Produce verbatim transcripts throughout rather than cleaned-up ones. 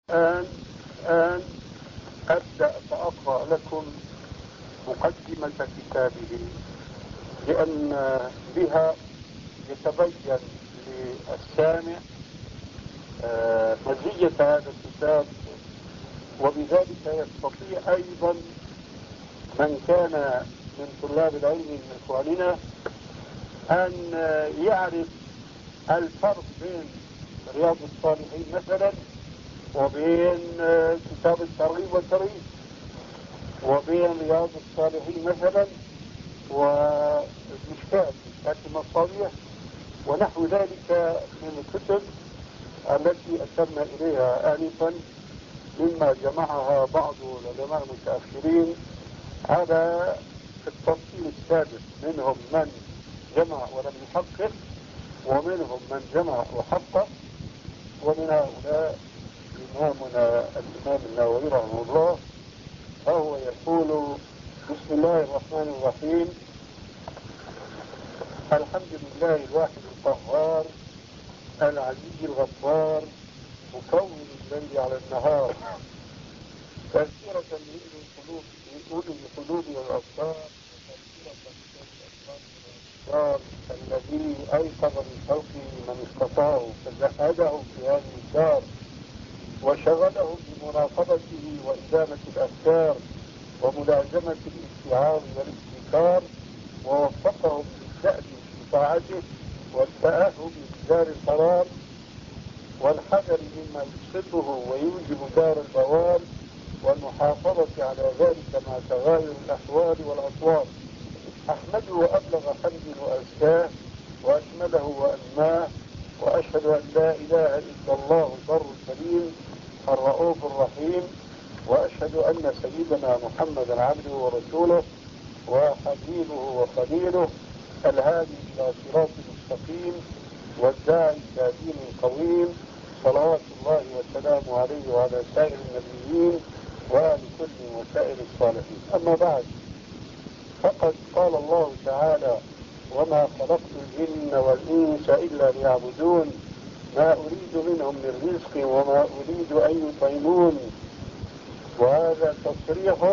الآن الآن أبدأ فأقرأ لكم مقدمة كتابه، لأن بها يتبين للسامع مزية هذا الكتاب، وبذلك يستطيع أيضا من كان من طلاب العلم من إخواننا أن يعرف الفرق بين رياض الصالحين مثلا وبين كتاب الترغيب والترهيب، وبين رياض الصالحين مثلا ومشكاة مشكاة المصابيح ونحو ذلك من الكتب التي أشرنا إليها آنفا، مما جمعها بعض العلماء المتأخرين على التفصيل السادس. منهم من جمع ولم يحقق، ومنهم من جمع وحقق، ومن هؤلاء إمامنا الإمام النووي رحمه الله، فهو يقول: بسم الله الرحمن الرحيم، الحمد لله الواحد القهار العزيز الغفار مكون الليل على النهار، تذكرة لأولي القلوب لأولي القلوب والأبصار، وتذكرة للأبصار الذي أيقظ من خلقه من استطاعه فزهده في هذه الدار، وشغلهم بمراقبته وإدامة الأفكار وملازمة الاستيعاب والاستذكار، ووفقهم للدأب في طاعته والتأهب لدار القرار والحذر مما يفسده ويوجب دار البوار، والمحافظة على ذلك مع تغاير الأحوال والأطوار. أحمده أبلغ حمد وأزكاه وأشمله وأنماه، وأشهد أن لا إله إلا الله البر الكريم الرؤوف الرحيم، وأشهد أن سيدنا محمدا عبده ورسوله وحبيبه وخليله الهادي إلى صراط مستقيم والداعي إلى دين قويم، صلوات الله وسلامه عليه وعلى سائر النبيين وآل كل وسائر الصالحين. أما بعد، فقد قال الله تعالى: وما خلقت الجن والإنس إلا ليعبدون ما أريد منهم من رزق وما أريد أن يطعمون. وهذا تصريح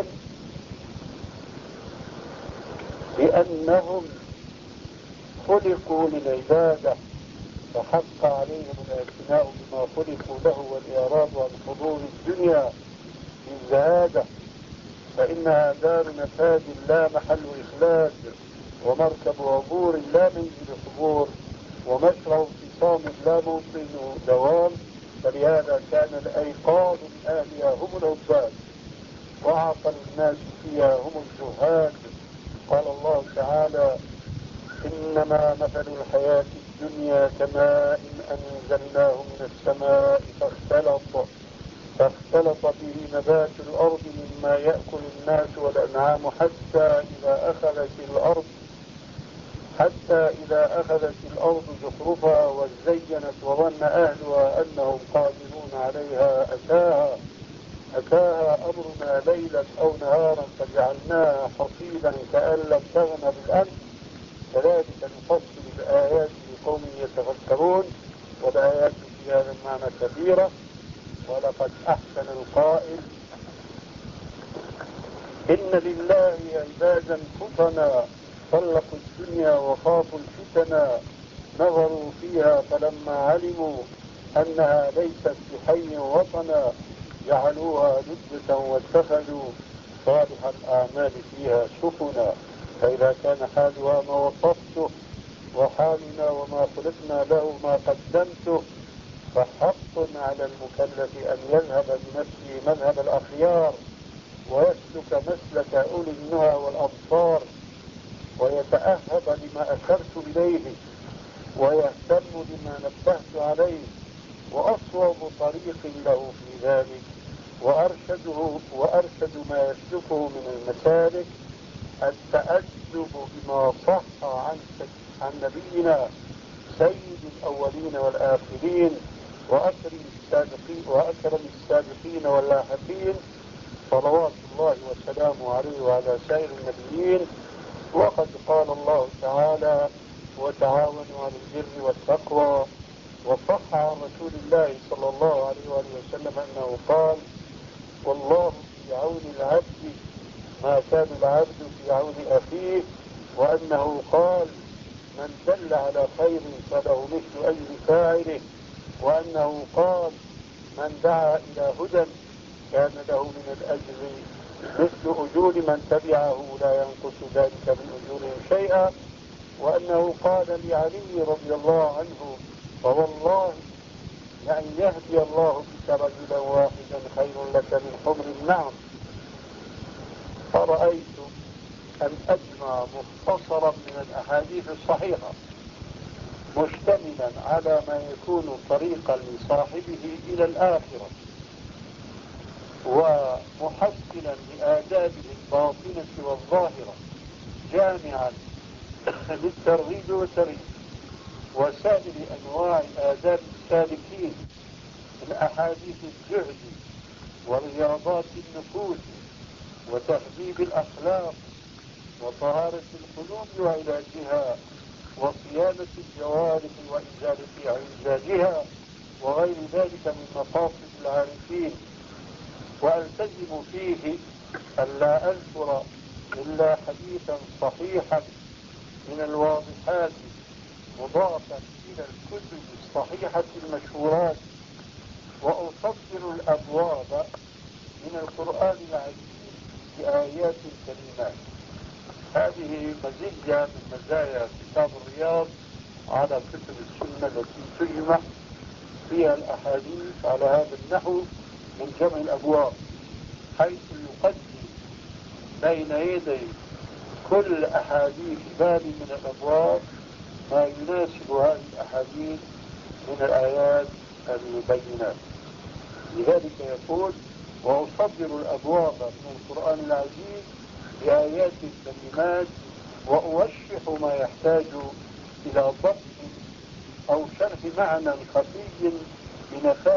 بأنهم خلقوا للعبادة، فحق عليهم الاعتناء بما خلقوا له والإعراض عن حضور الدنيا بالزهادة، فإنها دار نفاد لا محل إخلاد، ومركب عبور لا منزل حبور، ومشرع اعتصام لا موطن دوام، فلهذا كان الأيقاظ من أهلها هم العباد، وأعطى الناس فيها هم الزهاد. قال الله تعالى: إنما مثل الحياة الدنيا كماء أنزلناه من السماء فاختلط فاختلط به نبات الأرض مما يأكل الناس والأنعام حتى إذا أخذت الأرض حتى إذا أخذت الأرض زخرفها وزينت وظن أهلها أنهم قادرون عليها أتاها أتاها أمرنا ليلا أو نهارا فجعلناها حصيدا كأن لم تغن بالأمس، كذلك نفصل الآيات لقوم يتفكرون، والآيات في هذا المعنى كثيرة. ولقد أحسن القائل: إن لله عبادا فطنا طلقوا الدنيا وخافوا الفتنا، نظروا فيها فلما علموا أنها ليست بحي وطنا جعلوها لجة واتخذوا صالح الأعمال فيها سفنا. فإذا كان حالها ما وصفته وحالنا وما خلقنا له ما قدمته، فحق على المكلف أن يذهب بنفسه مذهب الأخيار، ويسلك مسلك أولي النهى والأبصار، ويتأهب لما أشرت إليه، ويهتم بما نبهت عليه، وأصوب طريق له في ذلك وأرشده وأرشد ما يسلكه من المسالك التأدب بما صح عن عن نبينا سيد الأولين والآخرين وأكرم السابقين وأكرم السابقين واللاحقين، صلوات الله وسلامه عليه وعلى سائر النبيين. وقد قال الله تعالى: وتعاونوا على البر والتقوى وصح عن رسول الله صلى الله عليه وآله وسلم أنه قال: والله في عون العبد ما كان العبد في عون أخيه، وأنه قال: من دل على خير فله مثل أجر فاعله، وأنه قال: من دعا إلى هدى كان له من الأجر مثل أجور من تبعه لا ينقص ذلك من أجورهم شيئا، وأنه قال لعلي رضي الله عنه: فوالله لأن يهدي الله بك رجلا واحدا خير لك من حمر النعم. فرأيت أن أجمع مختصرا من الأحاديث الصحيحة مشتملا على ما يكون طريقا لصاحبه إلى الآخرة ومحسنا لآدابه الباطنة والظاهرة، جامعا للترغيب والترهيب وسائر أنواع آداب السالكين من أحاديث الزهد ورياضات النفوس وتهذيب الأخلاق وطهارة القلوب وعلاجها وصيانة الجوارح وإزالة اعوجاجها وغير ذلك من مقاصد العارفين، وألتزم فيه ألا أذكر إلا حديثا صحيحا من الواضحات مضافا إلى الكتب الصحيحة المشهورات، وأصدر الأبواب من القرآن العزيز بآيات كريمات. هذه مزية من مزايا كتاب الرياض على كتب السنة التي تجمع فيها الأحاديث على هذا النحو من جمع الأبواب، حيث يقدم بين يدي كل أحاديث باب من الأبواب ما يناسب هذه الأحاديث من الآيات البينات. لذلك يقول: وأصدر الأبواب من القرآن العزيز بآيات الكلمات، وأوشح ما يحتاج إلى ضبط أو شرح معنى خفي بنفاذ